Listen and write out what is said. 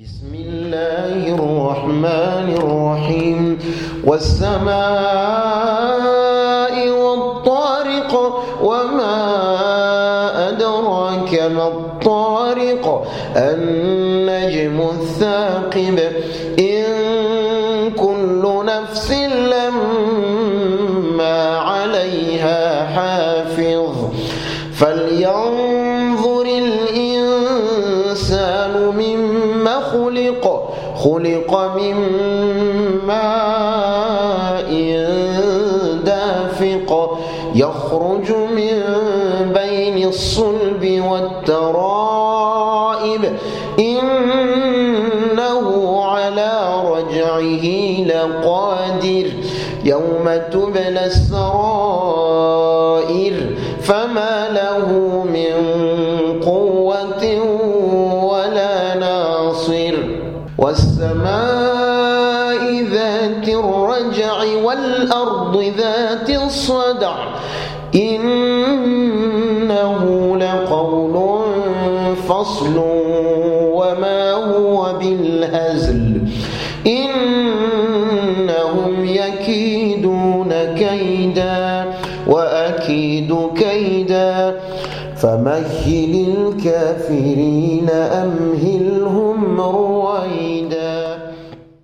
بسم الله الرحمن الرحيم والسماء والطارق وما أدراك ما الطارق النجم الثاقب إن كل نفس لما عليها حافظ فلينظر الإنسان مما خلق من ماء دافق يخرج من بين الصلب والترائب إنه على رجعه لقادر يوم تبلى السرائر فما له من قوة ولا ناصر والسماء ذات الرجع والأرض ذات الصدع إنه لقول فصل وما هو بالهزل إنهم يكيدون كيدا وأكيد كيدا فمهل الكافرين أمهلهم رويدا.